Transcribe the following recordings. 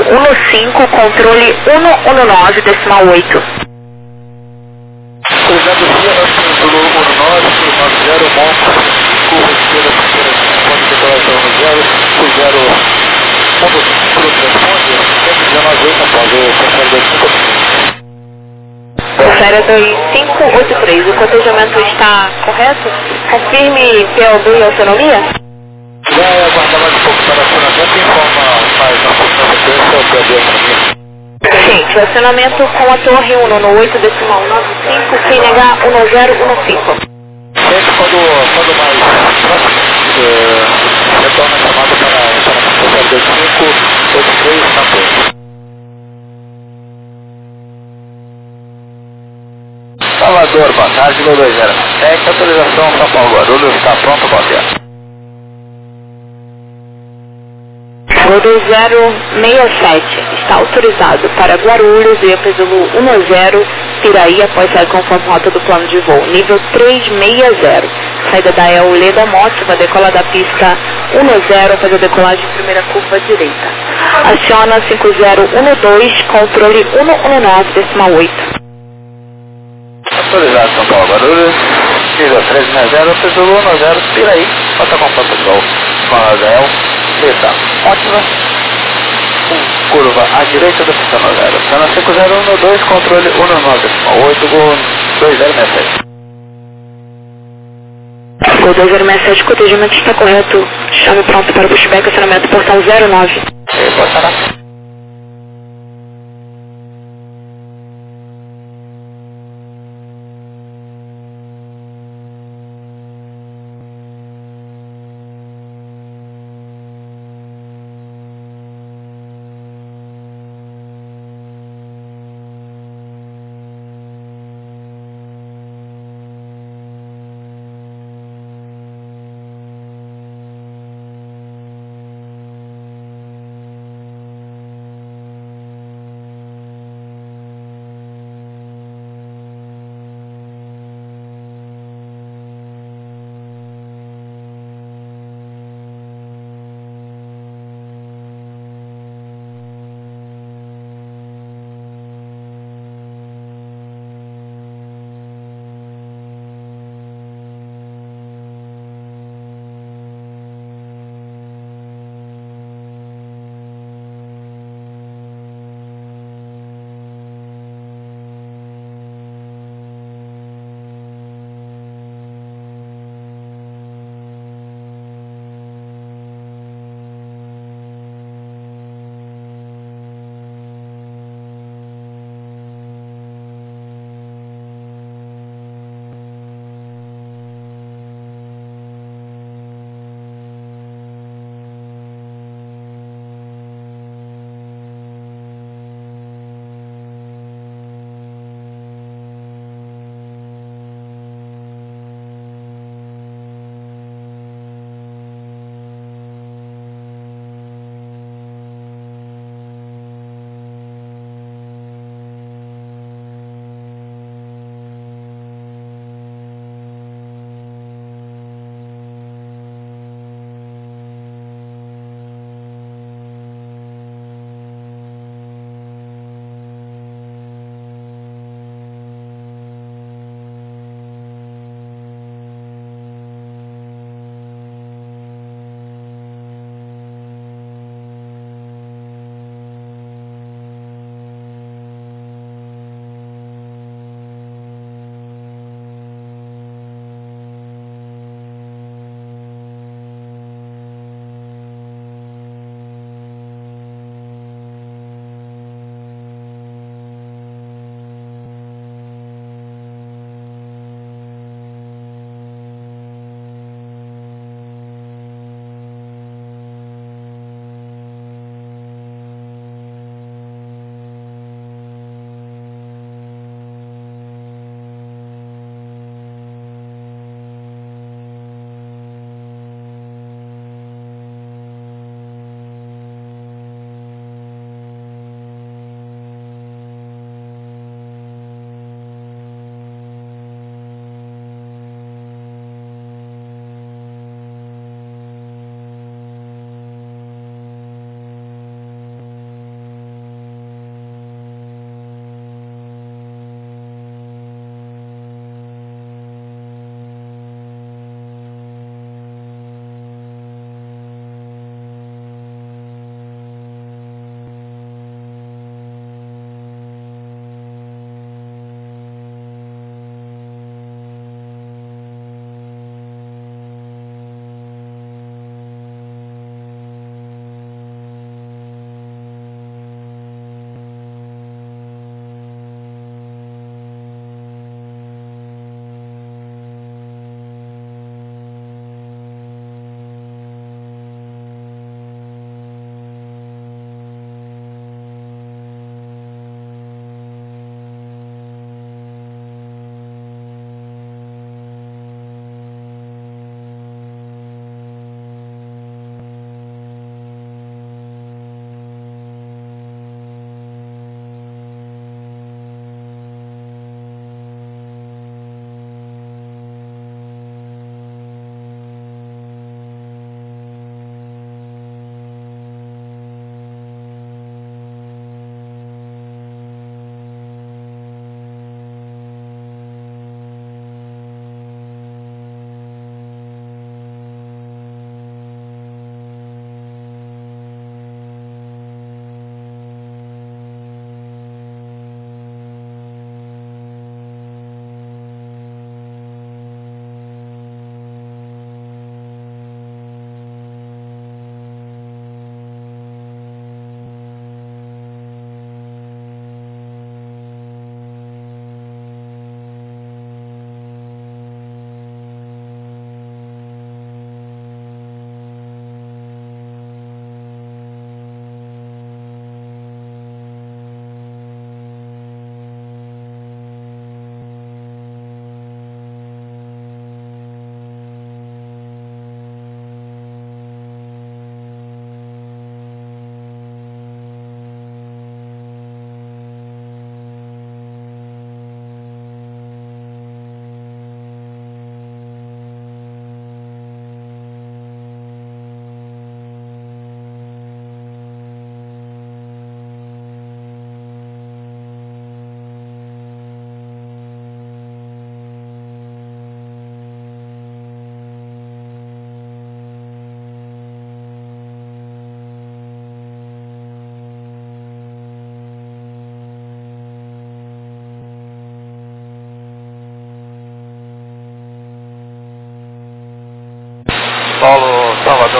015, controle 119, decimal 8. Cruzado via, título 1990, Monte, curva esquerda, ponto de declaração no 0, o 0, ponto de responde, 119, São Paulo, confere 25. Confere 2583, o cotejamento está correto? Confirme PO2 e autonomia? Vai aguardar mais um pouco para acionamento e informa mais na sequência o PO2 e autonomia. Gente, acionamento com a torre 1 no 8 decimal 95, CNH 1015. Sempre quando mais próximo, retorna a chamada para 2583 na torre. Salvador, boa tarde, Gol 207, autorização São Paulo Guarulhos, está pronto, qual é? Gol 2067 está autorizado para Guarulhos e Pêsulo 10, Piraí, após sair conforme rota do plano de voo, nível 360. Saída da EL Leda Mótiva, decola da pista 10, faz a decolagem de primeira curva direita. Aciona 5012, controle 119, decimal 8. Autorizado São Paulo Guarulhos, nível 360, Pêsulo 10, Piraí, rota conforme do voo, EL Leda Mótiva, curva à direita da pista 90. Aciona 5012, controle 119, decimal 8, Gol 2067. Gol 2067, cotejamento está correto. Chame pronto para o pushback, acionamento portal 09. Boa tarde.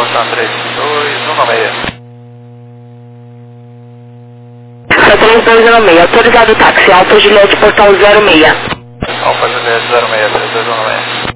Portão 3216. Portão 3216, autorizado o táxi, Alfa Juliette, portão 06. Alfa Juliette 06, 3216.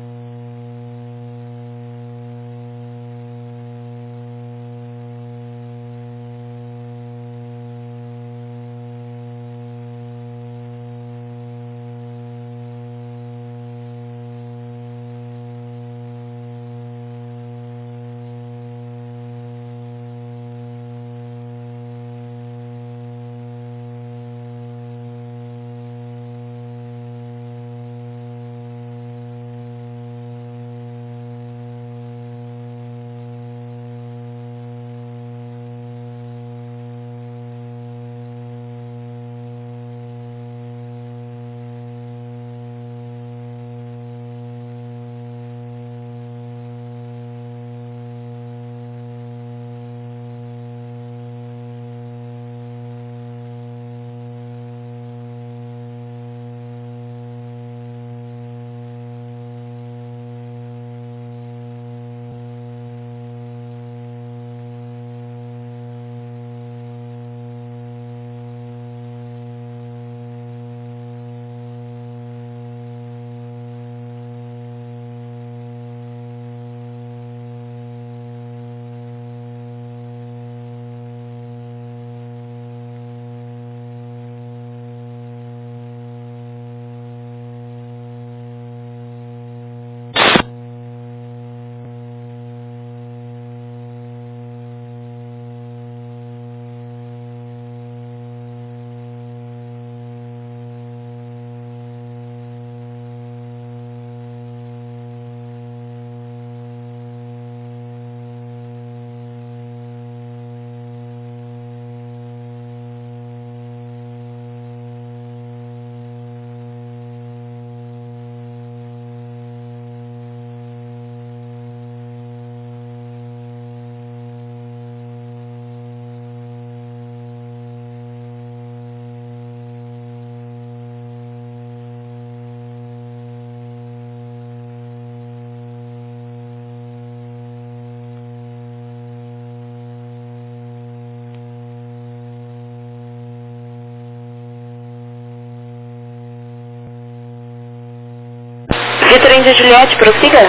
Vitor Índia Juliette, prossiga.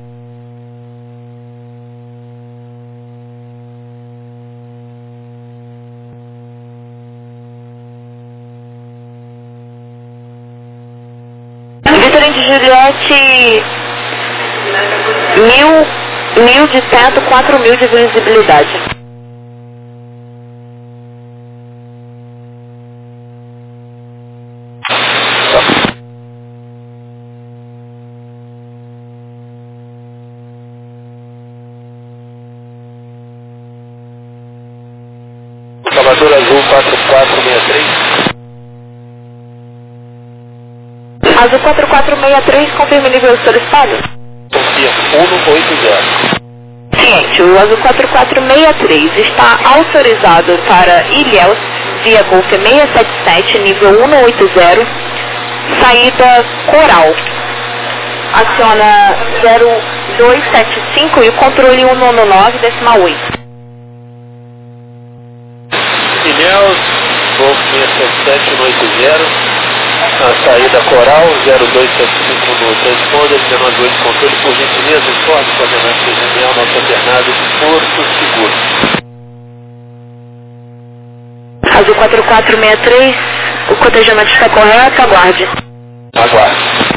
Vitor Índia Juliette, 1000 de teto, 4000 de visibilidade. Salvador Azul 4463. Azul 4463, confirme o nível solicitado. Confirmo, 180. Ciente, o Azul 4463 está autorizado para Ilhéus via Golf 677, nível 180, saída Coral. Aciona 0275 e o controle 199,8. Ilhéus, Golf 677 180. A saída Coral 0275 no transponder, 198 controle, por gentileza, informe coordenado regional, nosso alternado Porto Seguro. Azul 4463, o cotejamento está correto, aguarde. Aguarde.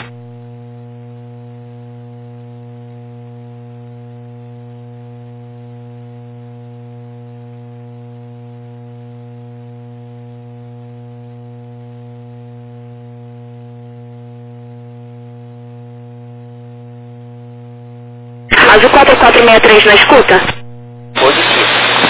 Azul 4463 na escuta? Positivo.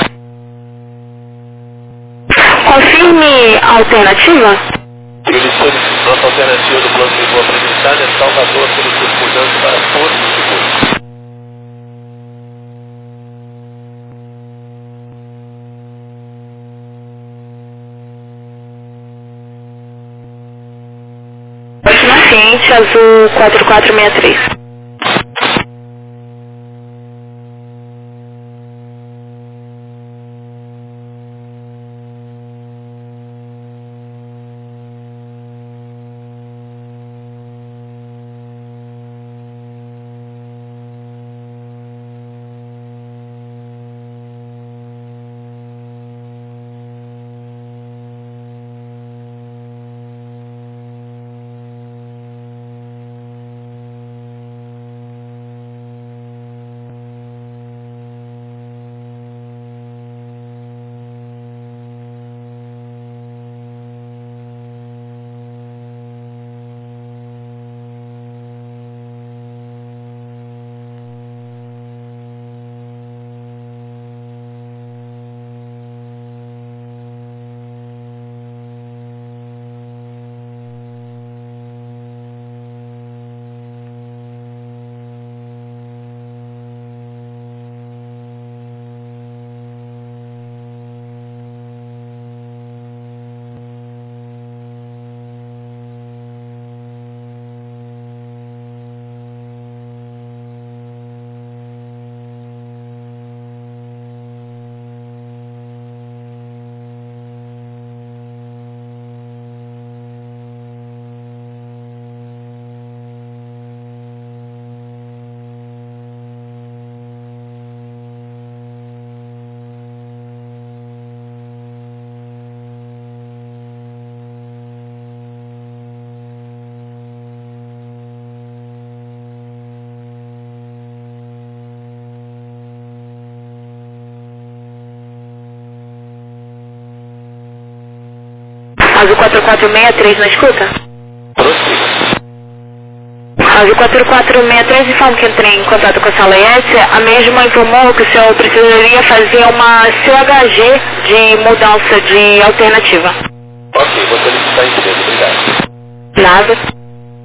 Confirme a alternativa. Ele solicitou nossa alternativa do plano de voo apresentada é Salvador, solicita mudança para Porto Seguro. Próxima ciente, Azul 4463. Azul 4463 na escuta? Prossiga. Azul 4463 informa que entrei em contato com a sala ES. A mesma informou que o senhor precisaria fazer uma CHG de mudança de alternativa. Ok, vou solicitar em cedo, obrigado. Nada.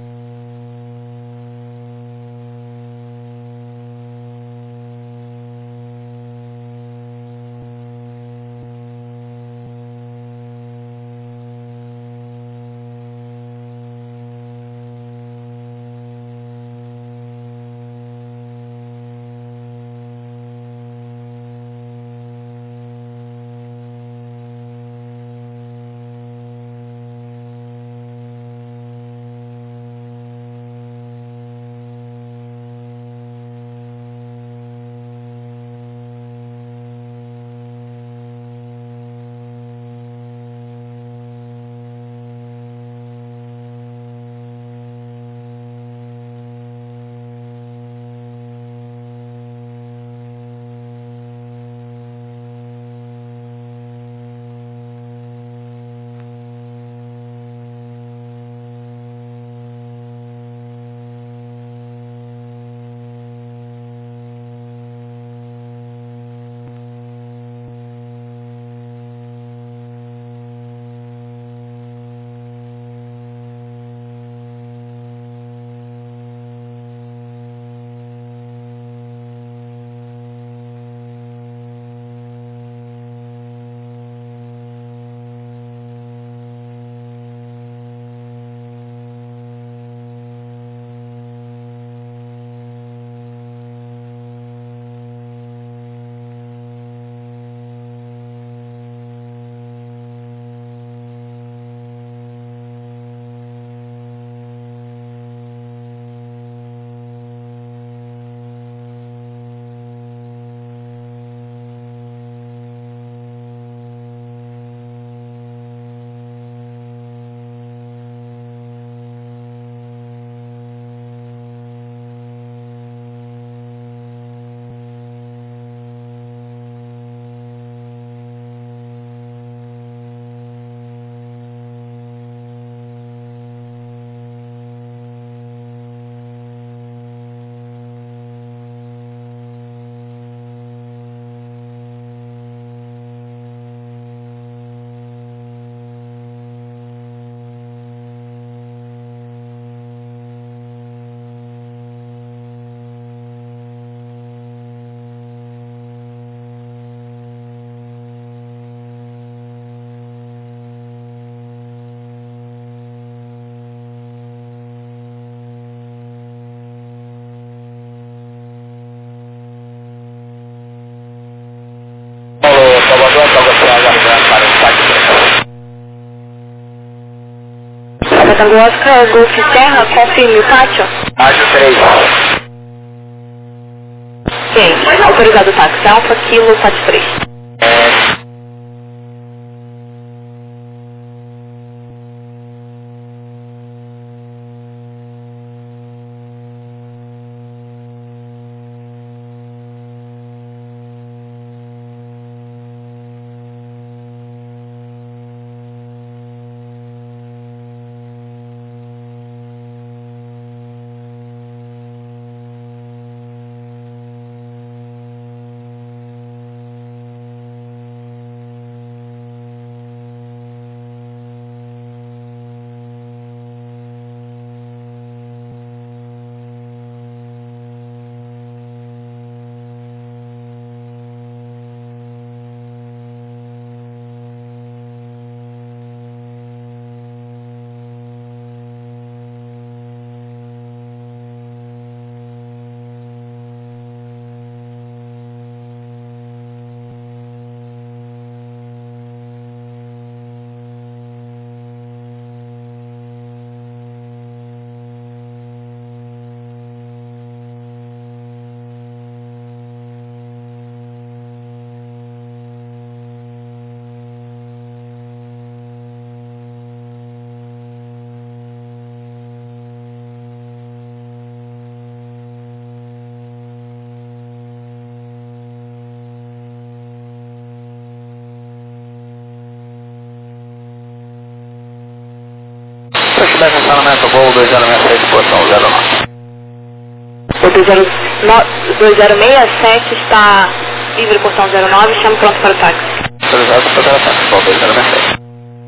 Tango Oscar, Golf Serra, confirme o pátio. Pátio 3. Sim, autorizado o táxi, Alfa Kilo, pátio 3. 10 estacionamento, voo 2067, posição 09. O 2067 está livre, portão 09, chamo pronto para o táxi. Autorizado para o táxi, voo 2067.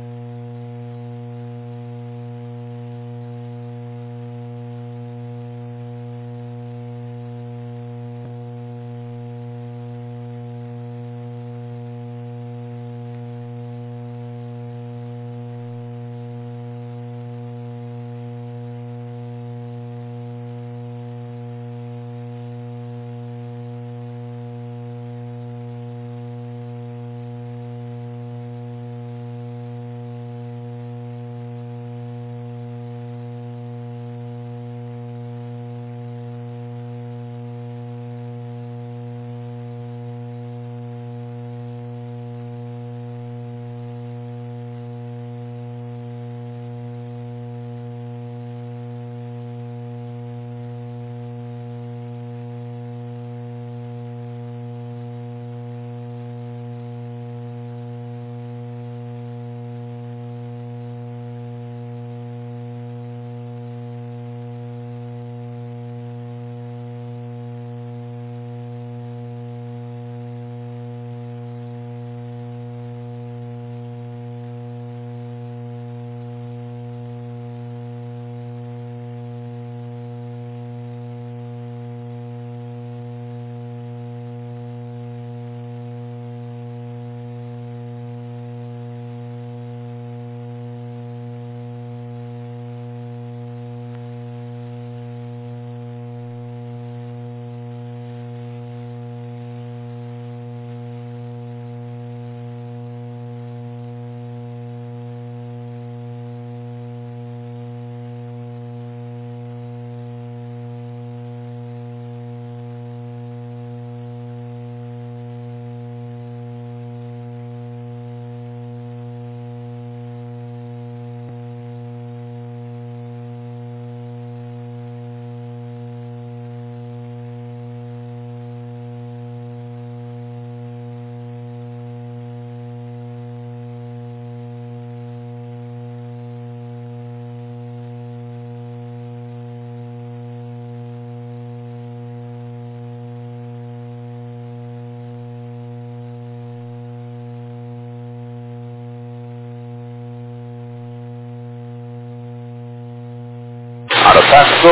Aerotáxi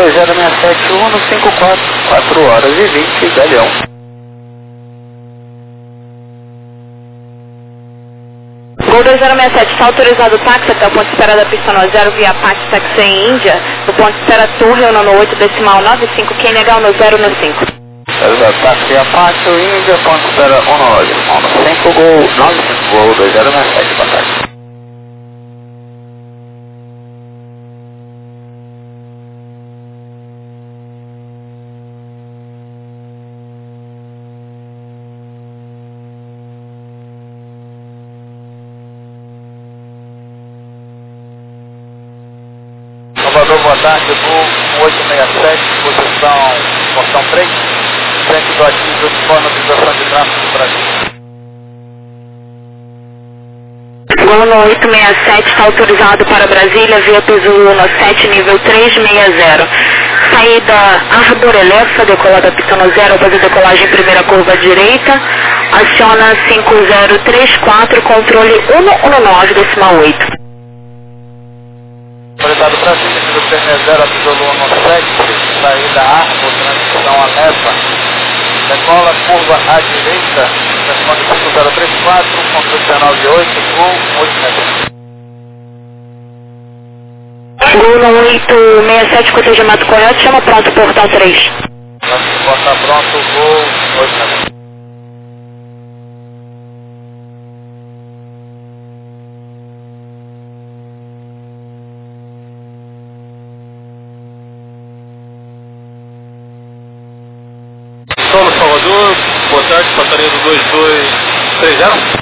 2067 154, 4 horas e 20, Galeão. Gol 2067, está autorizado o táxi até o ponto de espera da pista 90 via Apache Taxi em Índia, no ponto de espera Torre, no 8 decimal 95, QNH no 0 no 5. Autorizado táxi Apache Índia, ponto de espera 19, decimal 95, Gol 95, Gol 2067, boa tarde. Salvador, boa tarde, voo 867, posição 3, centro do ativo de disponibilização de tráfego do Brasil. Gol no 867, está autorizado para Brasília, via Peso no 7, nível 360. Saída Arbor Elefa, decolada pista no 0, após a decolagem primeira curva direita. Aciona 5034, controle 119, decimal 8. Autorizado Brasília, nível 360, absoluto no 7, saída Arbor, transição Elefa. Decola curva à direita, responde 5034, controle 198, voo 867. Gol no 867, cotejamento correto, chama pronto, portão 3. Porta pronto, voo 867. Solo Salvador, boa tarde, passarinho do 2230.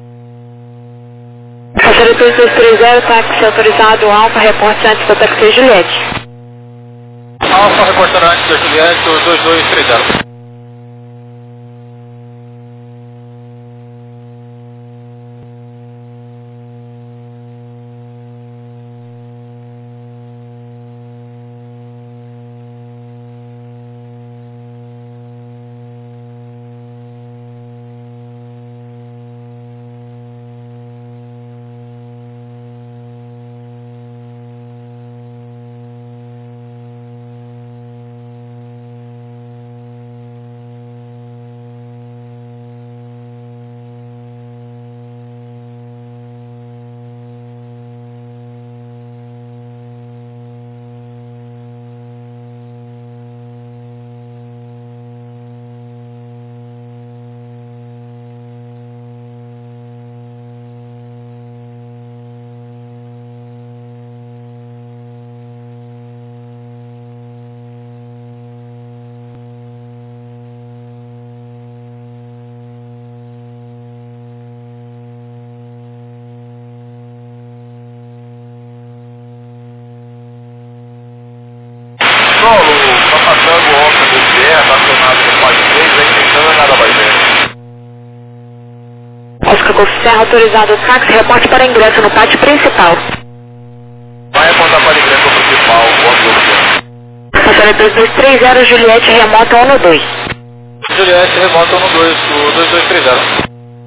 Passarinho 2230, táxi autorizado, Alfa, reporte antes da taxi Juliette. Alfa, reportar antes da Juliette, 2230. Golf Serra autorizado táxi, reporte para ingresso no pátio principal. Vai apontar para a igreja principal, Passaré 2230, Juliette, remota 12. Juliette, remota 12, o 2230.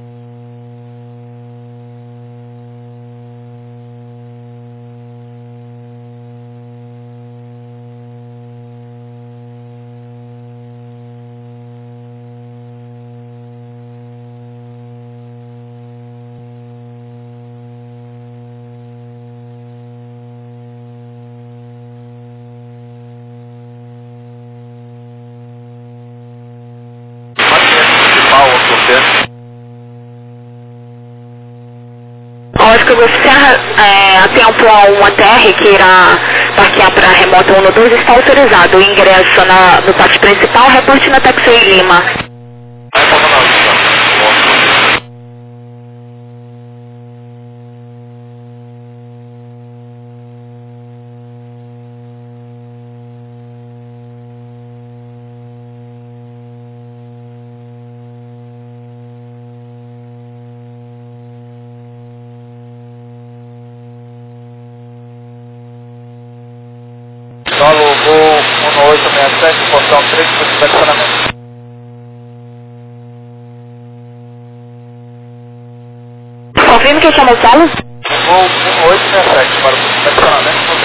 Oscar Golf Serra, a tempo a uma TR que irá parquear para a remota 12 está autorizado. O ingresso no pátio principal, reporte na Taxiway Lima. Solo voo 1867, portão 3, para estacionamento. Confirme que chama o solo. Voo 1867, para o estacionamento no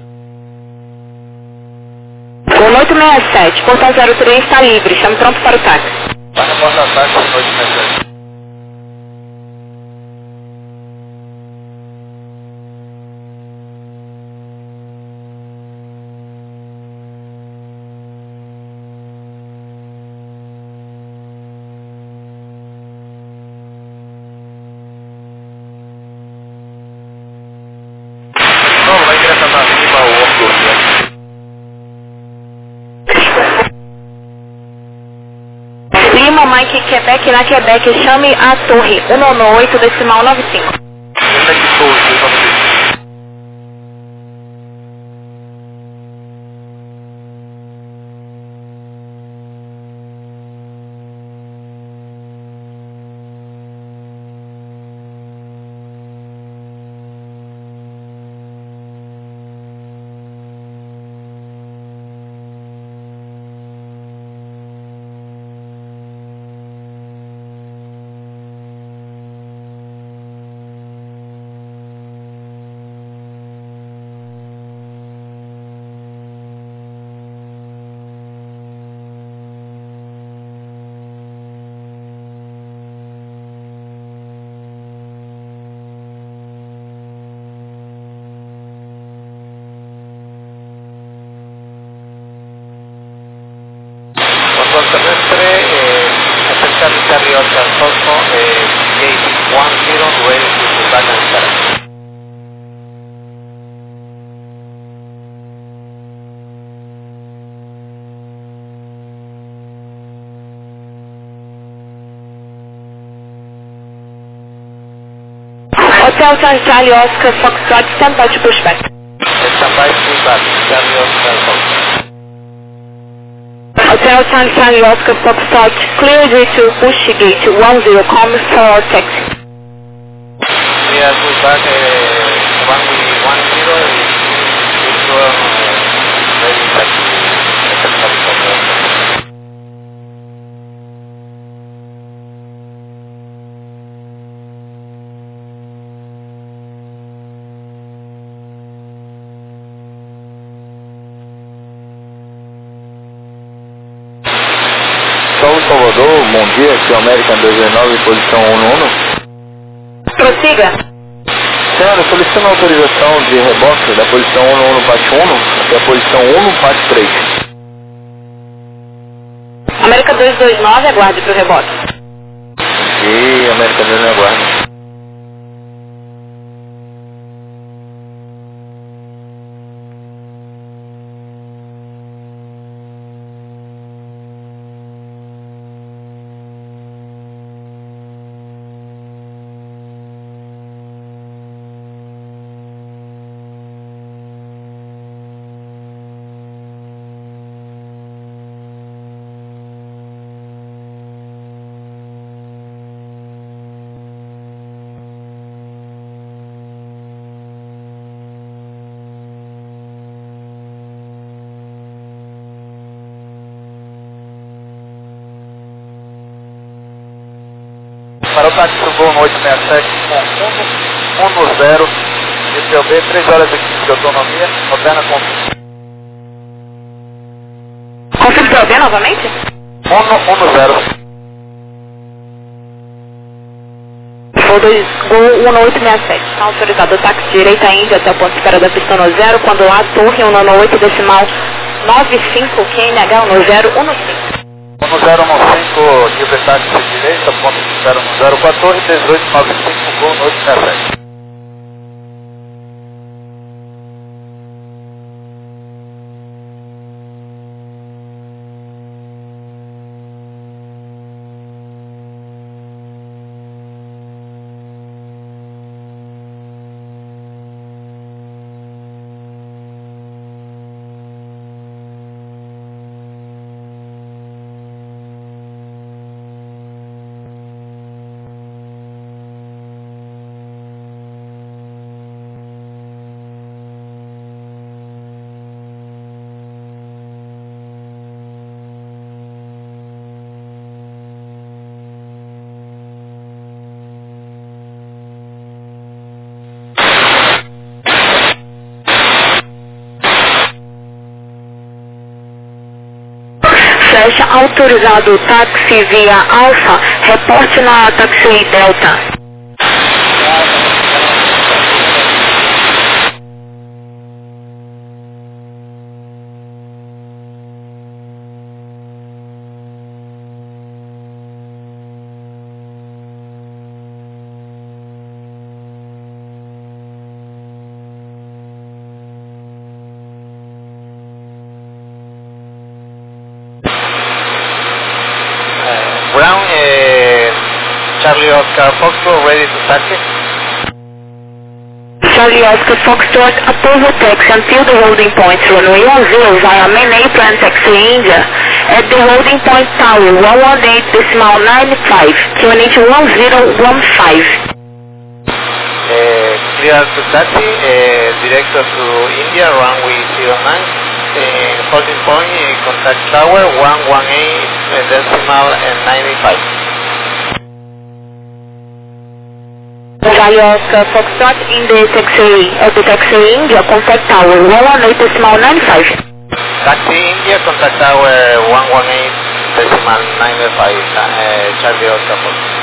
3. 1867, portão 03 está livre, chame pronto para o táxi. Vai na porta da táxi 1867. Vai direto na Lima, o Orgulho. Lima, Mike, Quebec, na Quebec, chame a torre 198, decimal 95. Terrestre, acerca de Charlie Oscar Foxo, gate 10, ready to Sultana Vizcara. Hotel Charlie Oscar Foxtrot, stand-by to pushback. Stand-by pushback, Charlie Oscar Foxo. Hotel Charlie Oscar Foxtrot, cleared to push gate 10, come for taxi. Clear pushback 10 ready taxi. Saulo Salvador, bom dia, aqui é o American 219, posição 111. Prossiga. Senhora, solicitando autorização de reboque da posição 11 pátio 1 até a posição 1 pátio 3. América 229, aguarde para o rebote. E América 229, aguarde. táxi Voo 867 com 10, GPOB, 3 horas e 15 de autonomia, moderna com... Confirme POB novamente? 10. Gol 1867. Está autorizado o táxi direita Índia até o ponto de espera da pista 10, quando lá torre 198 decimal 95 QNH 1015. 1015, nível táxi direita, ponto de espera 1014, 1895, Gol 867. Fecha autorizado o táxi via Alfa, reporte na taxi Delta. Brown, Charlie Oscar Foxtrot, ready to taxi. Charlie Oscar Foxtrot, approval taxi until the holding point runway 10 via main apron taxi India at the holding point tower 118 decimal 95, QNH 1015. Clear to taxi, director to India, runway 09. Holding point, contact tower 118 decimal 95. Charlie Oscar Foxtrot in the taxi India, contact tower 118 decimal 95. Taxi India, contact tower 118 decimal 95, Charlie Oscar Foxtrot.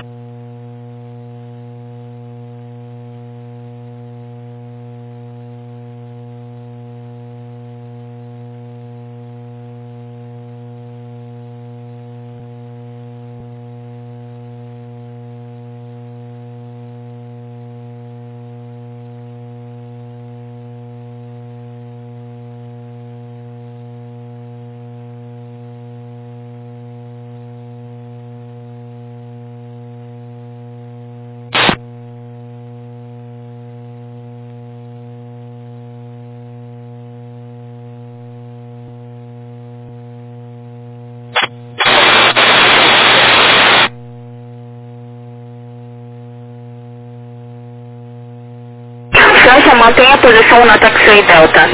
França, mantenha a posição na taxi Delta.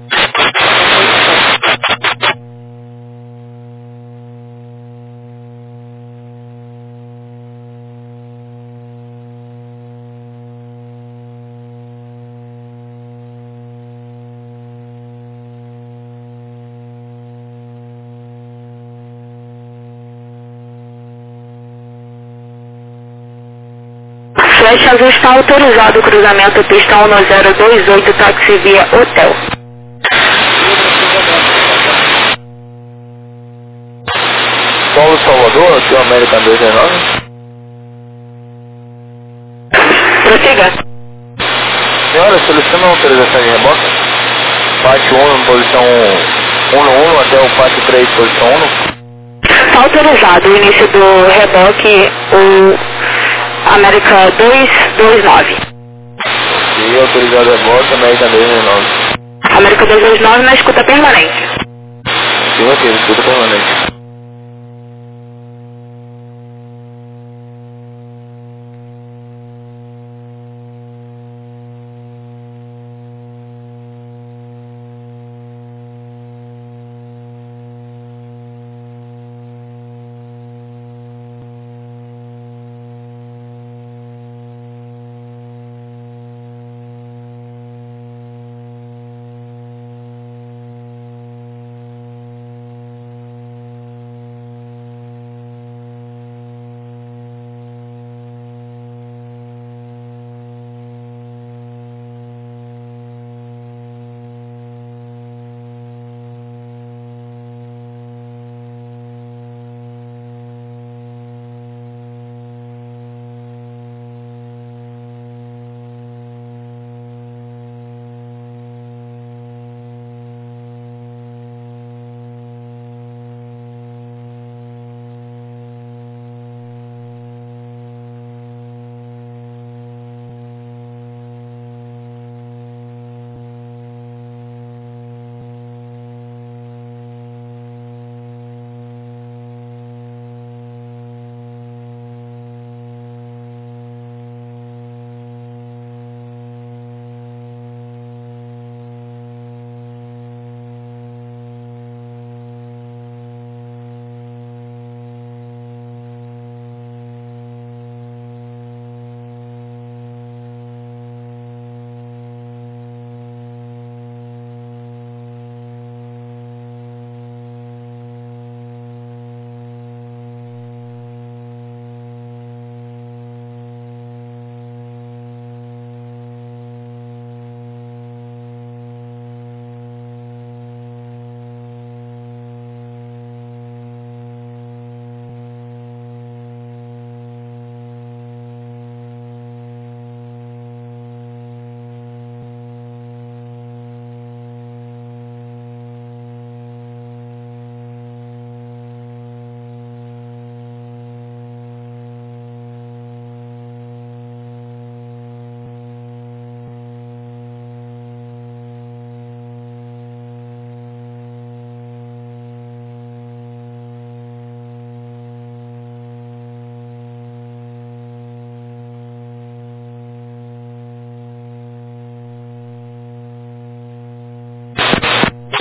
Flecha Azul está autorizado o cruzamento pista 1028, táxi via hotel. Paulo Salvador, aqui o American 219. Prossiga. Senhora, solicitando uma autorização de reboque. Parte 1 posição 1 até o parte 3 posição 1. Está autorizado o início do reboque, o América 229. E autorizado a reboque, American 219. América 229 na escuta permanente. Sim, aqui, escuta permanente.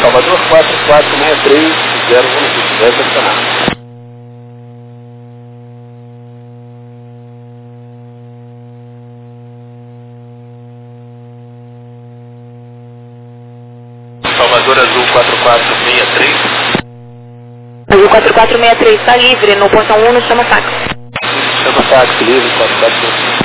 Salvador 4463, 0 município, deve estacionar. Salvador Azul 4463. Azul 4463 está livre, no portão 1 no chama táxi. Chama táxi livre, 4463.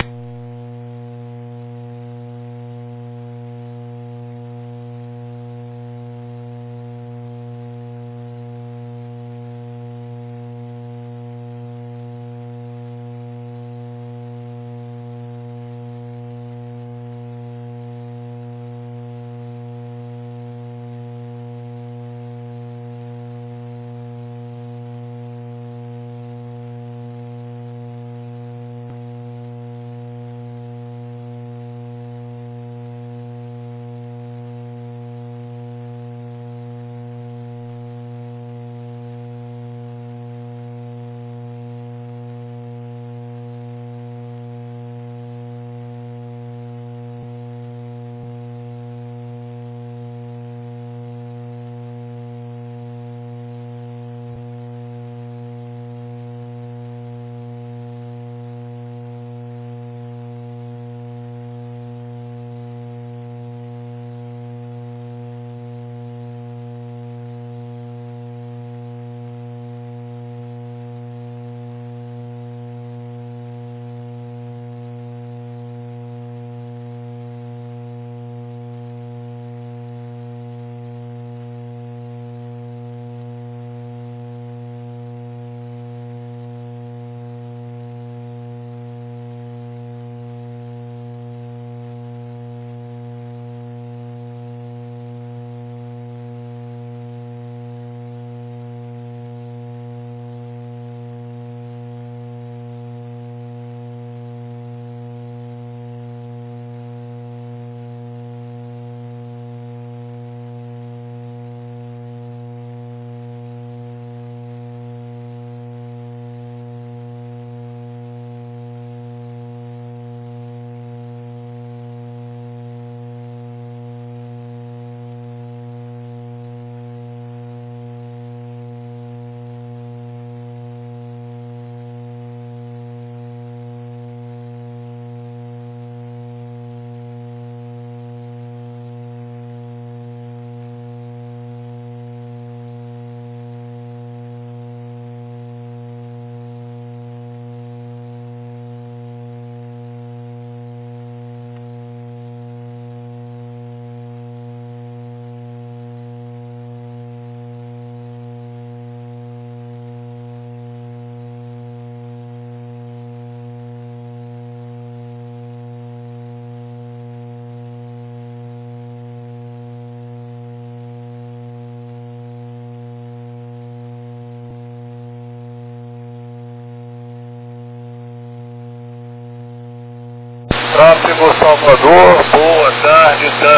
Tráfego Salvador, boa tarde, TAN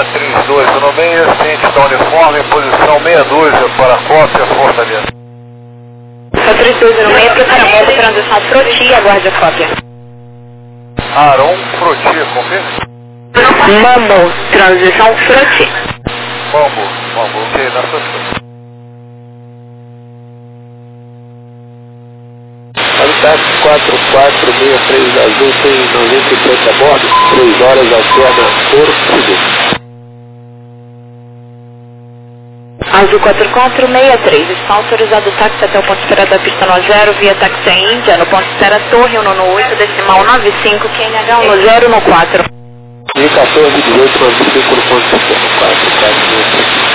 3216, ciente da uniforme, posição 62 para cópia, Fortaleza. TAN 3206, prepara a moto, transição Froti, aguarde a cópia. Aron Froti, confirma? Mambo, transição Froti. Mambo, ok, na sua frente. Táxi 4463 Azul, tem 93 a bordo, 3 horas até na Porto Seguro. Azul 4463, está autorizado o táxi até o ponto de espera da pista no 0, via táxi Índia, no ponto de espera Torre 1 no 8, decimal 95, QNH 1 no 0 no 4. E 14, 18, 95 no ponto de espera no 4, táxi.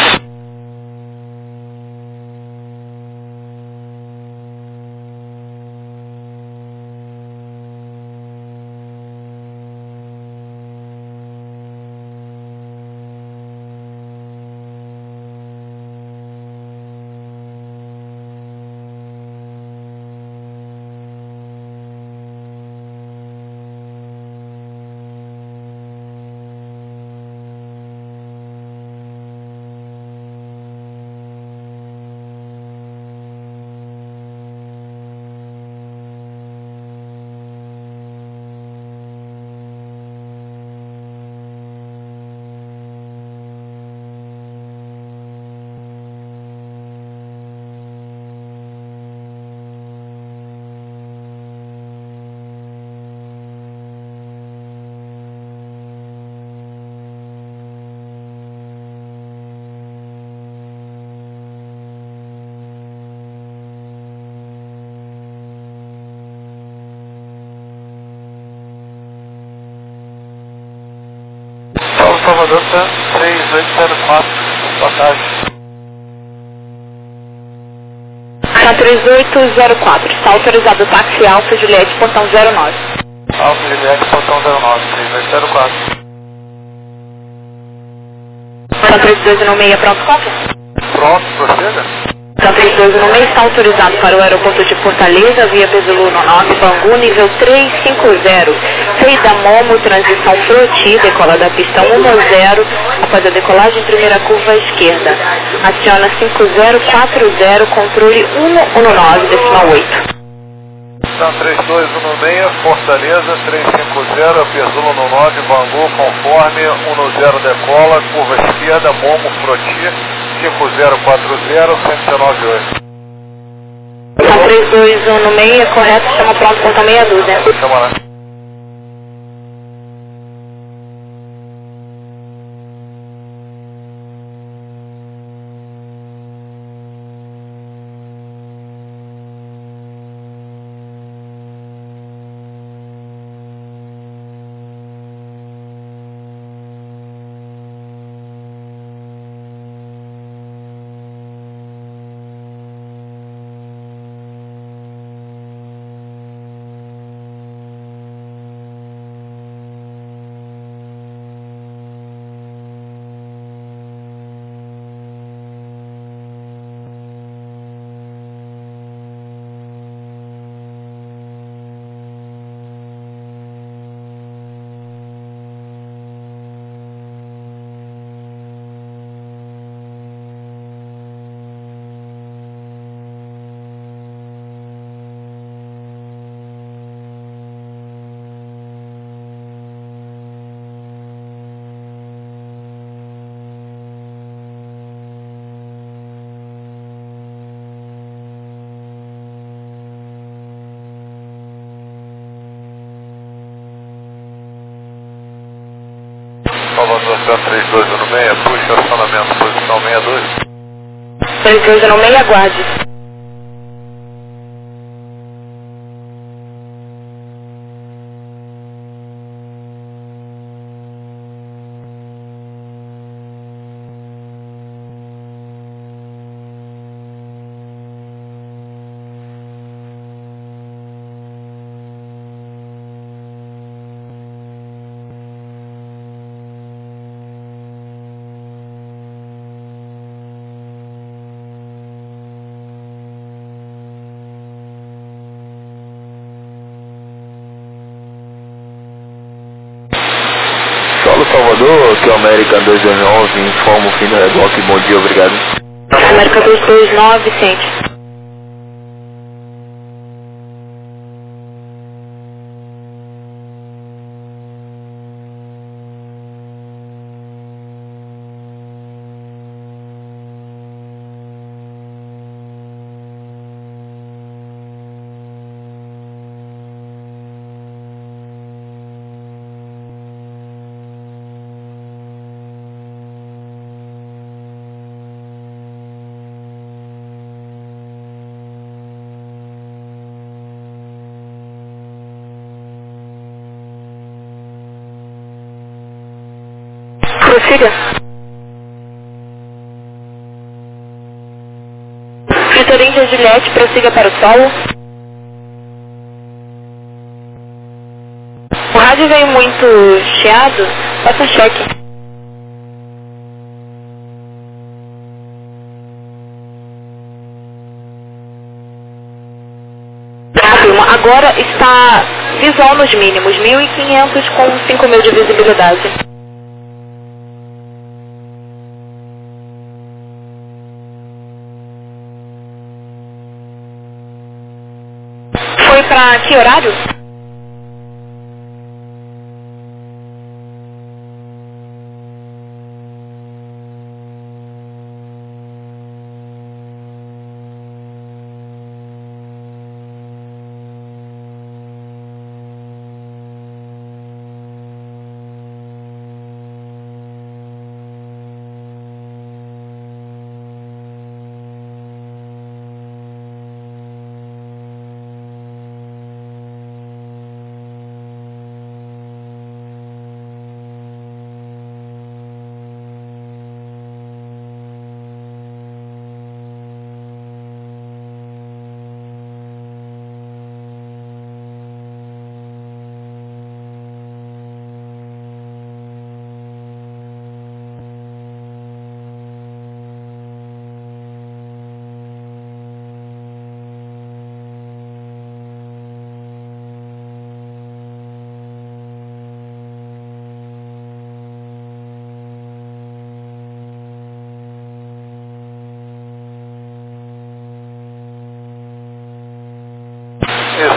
Salvador, 3804, boa tarde. Na 3804, está autorizado o táxi Alfa Juliette, portão 09. Alfa Juliette, portão 09, 3804. Na 3216, pronto, cópia? Pronto, proceda. Na 3216, está autorizado para o aeroporto de Fortaleza, via Pesoulu 9, Bangu, nível 350. Saída Momo, transição Froti, decola da pista 10, após a decolagem, primeira curva à esquerda. Aciona 5040, controle 119,8. Então, 3216, Fortaleza, 350, Pesoulu 9, Bangu, conforme, 10 decola, curva esquerda, Momo, Froti, 5040, 1198. Então, 3216, correto, chama pronto, portão meia dúzia. Chama lá. Salvador, 3216, puxa acionamento, posição 62. 3216, aguarde. Solo Salvador, que é o American 229, informa o fim do reboque, bom dia, obrigado. América 229, sente. Prossiga. Vitoríndia Juliette, prossiga para o solo. O rádio veio muito chiado, faça um cheque. Agora está visual nos mínimos, 1.500 com 5.000 de visibilidade. Foi para que horário?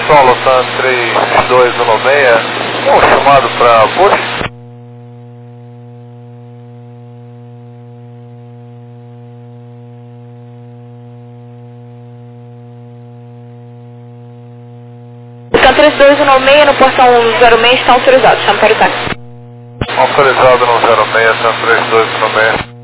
Solo Tan 3216, um chamado para push. Tan 3216 no portão 06 está autorizado, chama para o táxi. Autorizado no 06, Tan 3216.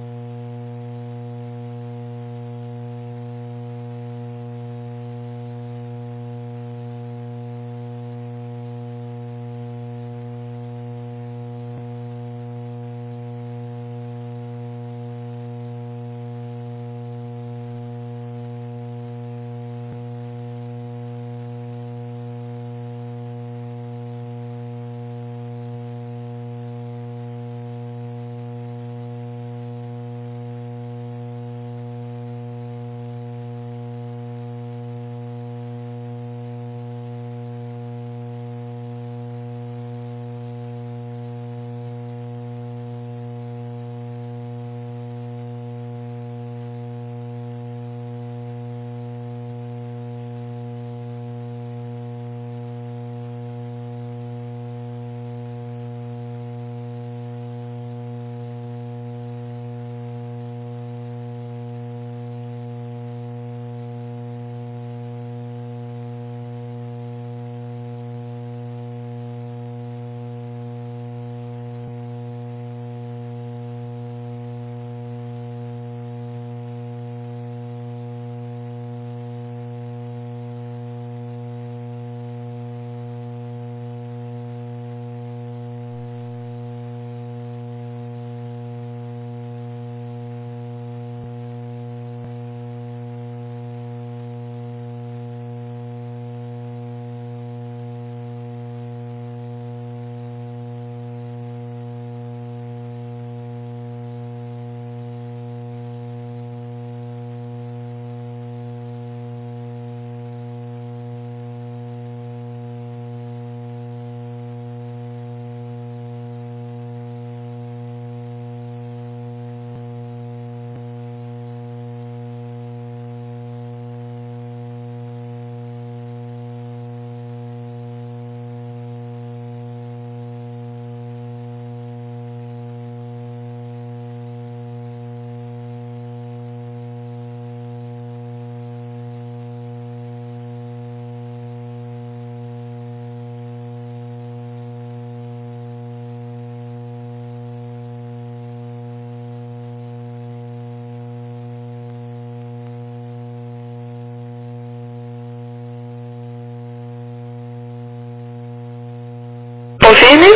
Confirme.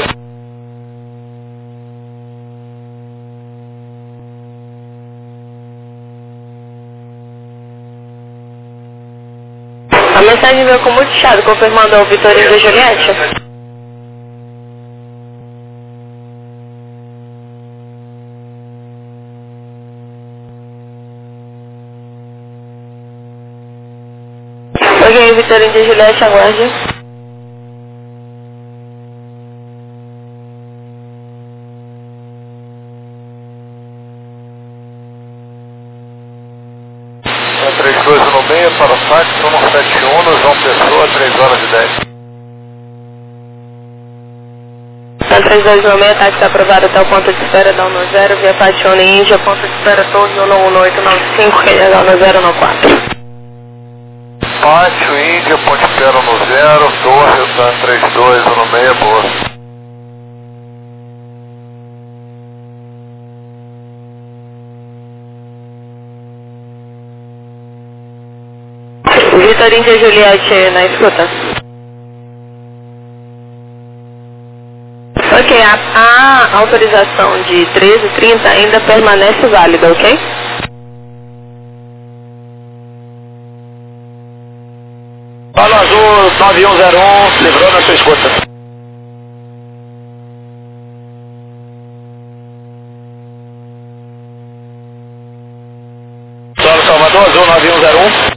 A mensagem veio com muito chiado, confirmando ao Vitorino da Juliette. Ok, Vitorino da Juliette, aguarde. Para o fax 171 no João Pessoa, 3 horas e 10. Tan 3216, táxi aprovado até o ponto de espera da 10, via Patione Índia, ponto de espera Torre 11895, que é da 1094. Pátio Índia, ponto de espera no 0, Torre, Tan 3216, boa. Vitorino de Juliette na escuta. Ok, a autorização de 13h30 ainda permanece válida, ok? Palo Azul 9101, livrou na sua escuta. Solo Salvador, Azul 9101.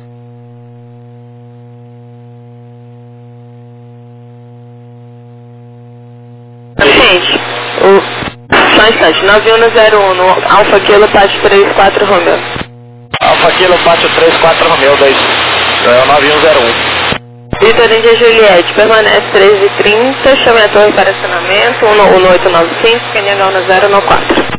Gente, só um instante, 9101 no Alfa Kilo Pátio 34 Romeo. Alfa Kilo Pátio 34 Romeo 2, é o 9101. Vitor Índia Juliette, permanece 13h30, chame a torre para acionamento, 1895, QNH 1014.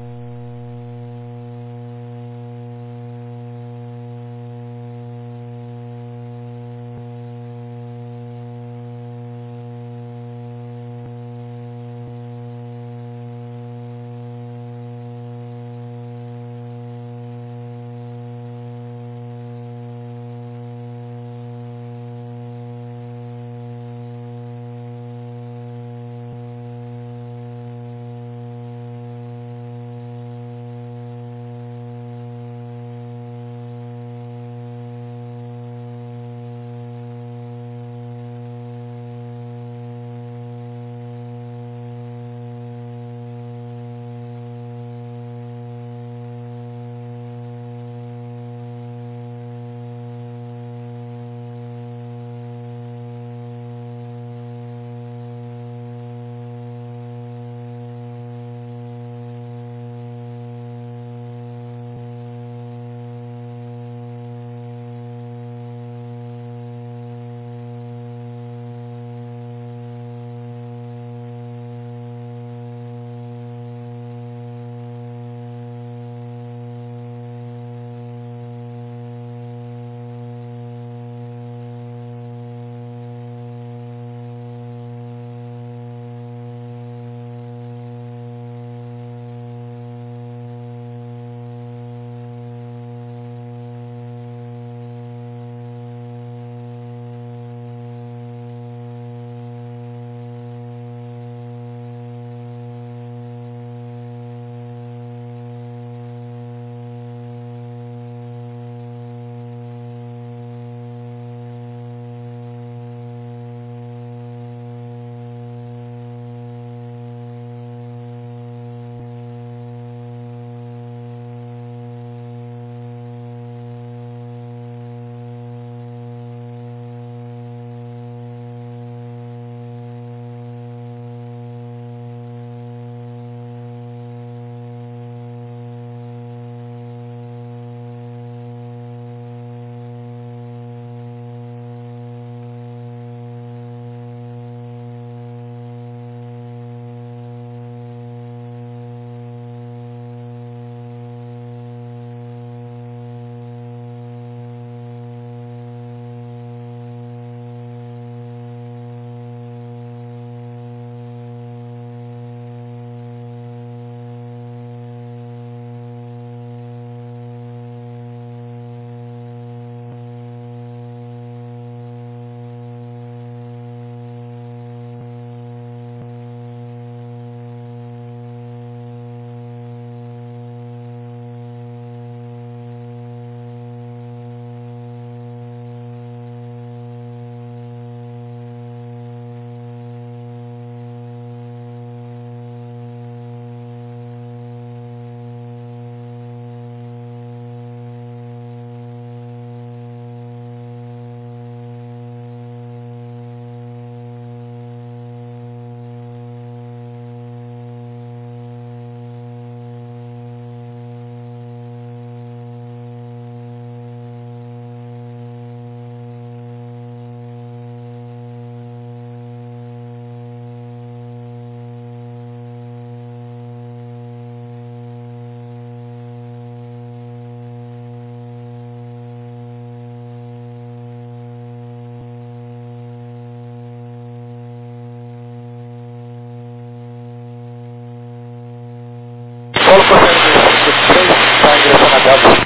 Polo Corsair 253, está em direção a Delta.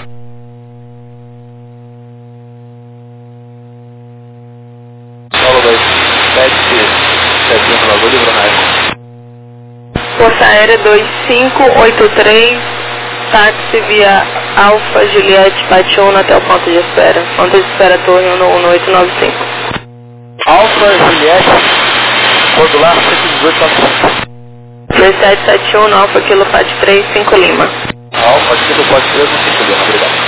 Polo 2771 Lagoa de Brunei. Força Aérea 2583, táxi via Alfa Juliette Patiuna até o ponto de espera. Ponto de espera torre 1895. Alfa Juliette, modular 118 2771 Alfa Kilo Pat 3, 5 Lima. Alfa Kilo Pat 3, 5 Lima, obrigado.